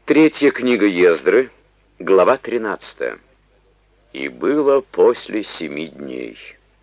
Третья книга Ездры, глава 13. «И было после 7 дней.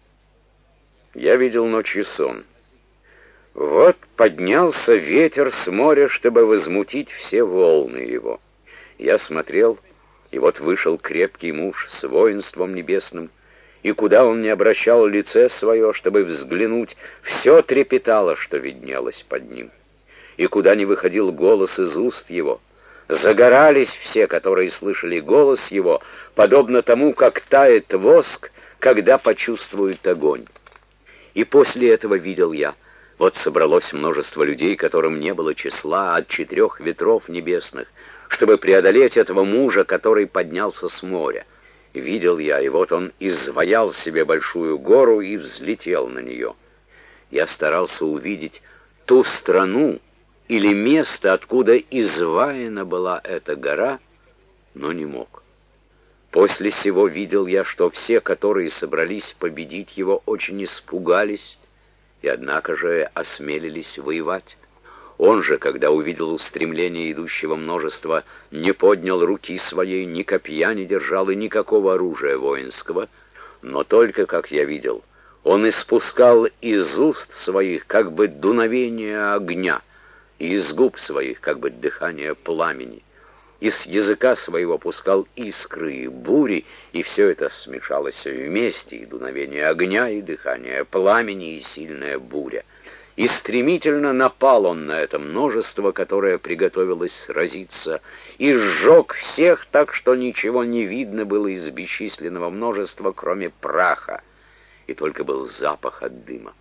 Я видел ночью сон. Вот поднялся ветер с моря, чтобы возмутить все волны его. Я смотрел, и вот вышел крепкий муж с воинством небесным, и куда он не обращал лице свое, чтобы взглянуть, все трепетало, что виднелось под ним. И куда не выходил голос из уст его, загорались все, которые слышали голос его, подобно тому, как тает воск, когда почувствует огонь. И после этого видел я, вот собралось множество людей, которым не было числа, от 4 ветров небесных, чтобы преодолеть этого мужа, который поднялся с моря. Видел я, и вот он изваял себе большую гору и взлетел на нее. Я старался увидеть ту страну, или место, откуда изваяна была эта гора, но не мог. После сего видел я, что все, которые собрались победить его, очень испугались, и однако же осмелились воевать. Он же, когда увидел устремление идущего множества, не поднял руки своей, ни копья не держал и никакого оружия воинского, но только, как я видел, он испускал из уст своих как бы дуновение огня, и из губ своих, как бы дыхание пламени, и с языка своего пускал искры и бури, и все это смешалось вместе, и дуновение огня, и дыхание пламени, и сильная буря. И стремительно напал он на это множество, которое приготовилось сразиться, и сжег всех так, что ничего не видно было из бесчисленного множества, кроме праха, и только был запах от дыма.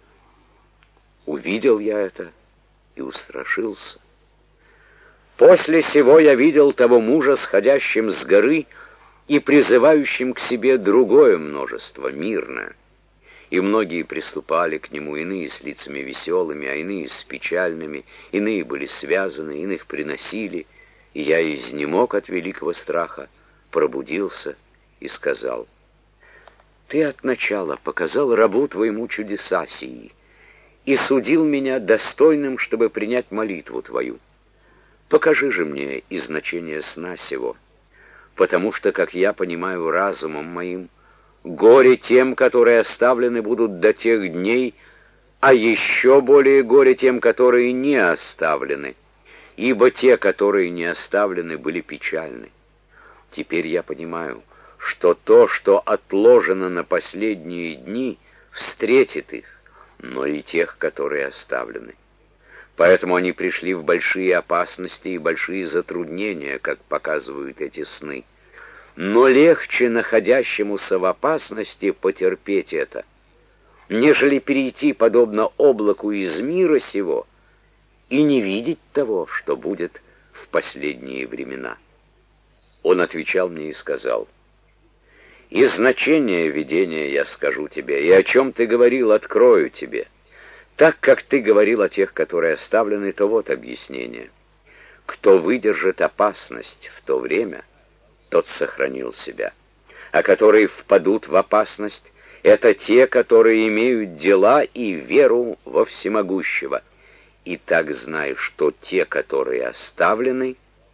Увидел я это и устрашился. После сего я видел того мужа, сходящим с горы и призывающим к себе другое множество, мирное. И многие приступали к нему, иные с лицами веселыми, а иные с печальными, иные были связаны, иных приносили, и я изнемог от великого страха, пробудился и сказал: «Ты от начала показал рабу твоему чудеса сии, и судил меня достойным, чтобы принять молитву твою. Покажи же мне и значение сна сего, потому что, как я понимаю разумом моим, горе тем, которые оставлены будут до тех дней, а еще более горе тем, которые не оставлены, ибо те, которые не оставлены, были печальны. Теперь я понимаю, что то, что отложено на последние дни, встретит их, но и тех, которые оставлены. Поэтому они пришли в большие опасности и большие затруднения, как показывают эти сны. Но легче находящемуся в опасности потерпеть это, нежели перейти, подобно облаку, из мира сего и не видеть того, что будет в последние времена». Он отвечал мне и сказал: «И значение видения я скажу тебе, и о чем ты говорил, открою тебе. Так как ты говорил о тех, которые оставлены, то вот объяснение. Кто выдержит опасность в то время, тот сохранил себя. А которые впадут в опасность, это те, которые имеют дела и веру во всемогущего. И так знай, что те, которые оставлены,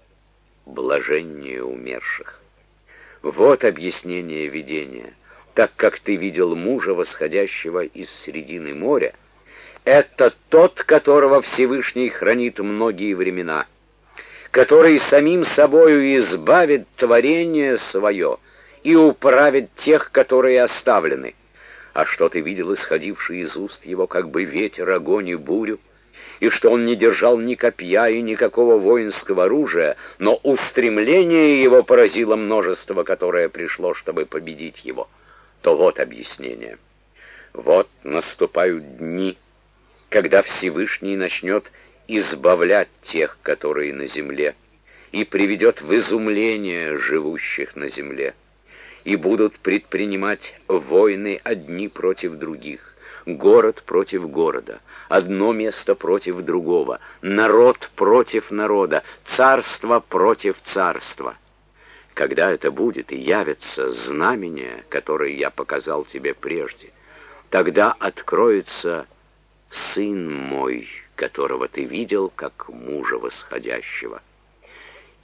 блаженнее умерших». Вот объяснение видения. Так как ты видел мужа, восходящего из середины моря, это тот, которого Всевышний хранит многие времена, который самим собою избавит творение свое и управит тех, которые оставлены. А что ты видел, исходивший из уст его, как бы ветер, огонь и бурю, и что он не держал ни копья и никакого воинского оружия, но устремление его поразило множество, которое пришло, чтобы победить его, то вот объяснение. Вот наступают дни, когда Всевышний начнет избавлять тех, которые на земле, и приведет в изумление живущих на земле, и будут предпринимать войны одни против других, город против города, одно место против другого, народ против народа, царство против царства. Когда это будет и явятся знамения, которые я показал тебе прежде, тогда откроется Сын мой, которого ты видел, как мужа восходящего.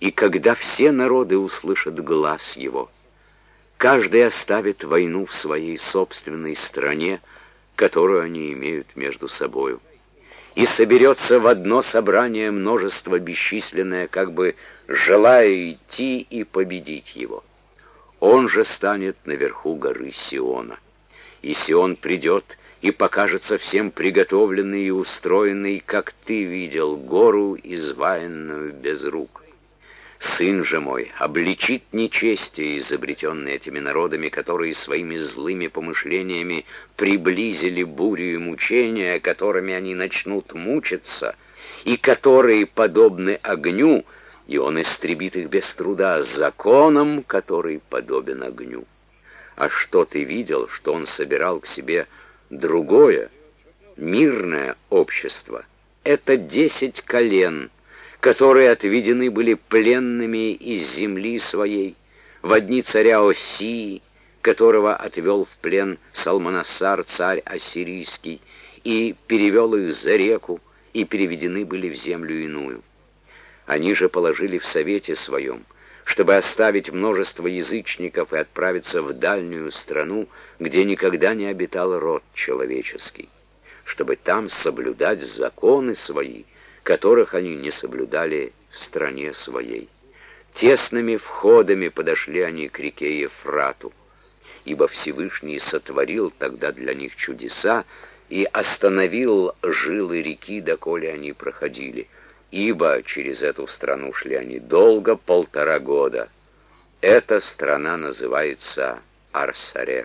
И когда все народы услышат глас его, каждый оставит войну в своей собственной стране, которую они имеют между собою, и соберется в одно собрание множество бесчисленное, как бы желая идти и победить его. Он же станет наверху горы Сиона, и Сион придет и покажется всем приготовленный и устроенный, как ты видел, гору, изваянную без рук. Сын же мой обличит нечестие, изобретенное этими народами, которые своими злыми помышлениями приблизили бурю и мучения, которыми они начнут мучиться, и которые подобны огню, и он истребит их без труда законом, который подобен огню. А что ты видел, что он собирал к себе другое, мирное общество? Это 10 колен, которые отведены были пленными из земли своей, в дни царя Осии, которого отвел в плен Салманассар, царь ассирийский, и перевел их за реку, и переведены были в землю иную. Они же положили в совете своем, чтобы оставить множество язычников и отправиться в дальнюю страну, где никогда не обитал род человеческий, чтобы там соблюдать законы свои, которых они не соблюдали в стране своей. Тесными входами подошли они к реке Ефрату, ибо Всевышний сотворил тогда для них чудеса и остановил жилы реки, доколе они проходили, ибо через эту страну шли они долго, 1,5 года. Эта страна называется Ар-Сареф.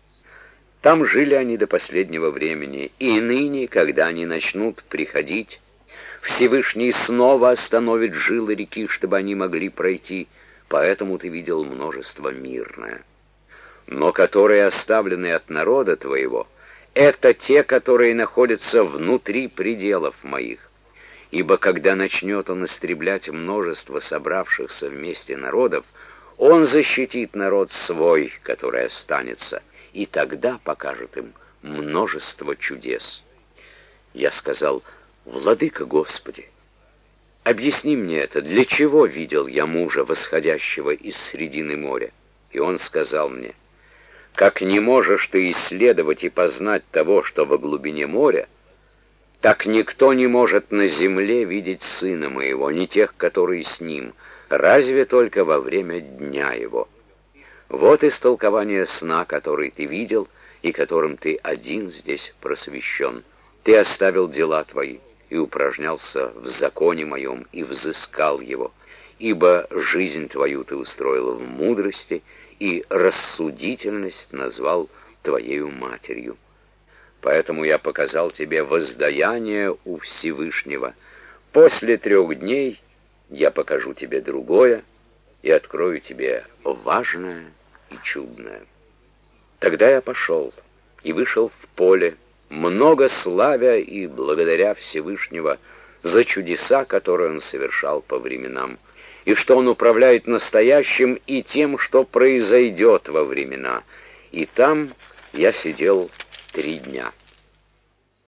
Там жили они до последнего времени, и ныне, когда они начнут приходить, Всевышний снова остановит жилы реки, чтобы они могли пройти, поэтому ты видел множество мирное. Но которые оставлены от народа твоего, это те, которые находятся внутри пределов моих. Ибо когда начнет он истреблять множество собравшихся вместе народов, он защитит народ свой, который останется, и тогда покажет им множество чудес. Я сказал: «Владыка Господи, объясни мне это, для чего видел я мужа, восходящего из средины моря?» И он сказал мне: «Как не можешь ты исследовать и познать того, что во глубине моря, так никто не может на земле видеть сына моего, ни тех, которые с ним, разве только во время дня его. Вот истолкование сна, который ты видел, и которым ты один здесь просвещен. Ты оставил дела твои и упражнялся в законе моем, и взыскал его, ибо жизнь твою ты устроил в мудрости, и рассудительность назвал твоею матерью. Поэтому я показал тебе воздаяние у Всевышнего. После 3 дней я покажу тебе другое и открою тебе важное и чудное». Тогда я пошел и вышел в поле, много славя и благодаря Всевышнего за чудеса, которые он совершал по временам, и что он управляет настоящим и тем, что произойдет во времена. И там я сидел 3 дня.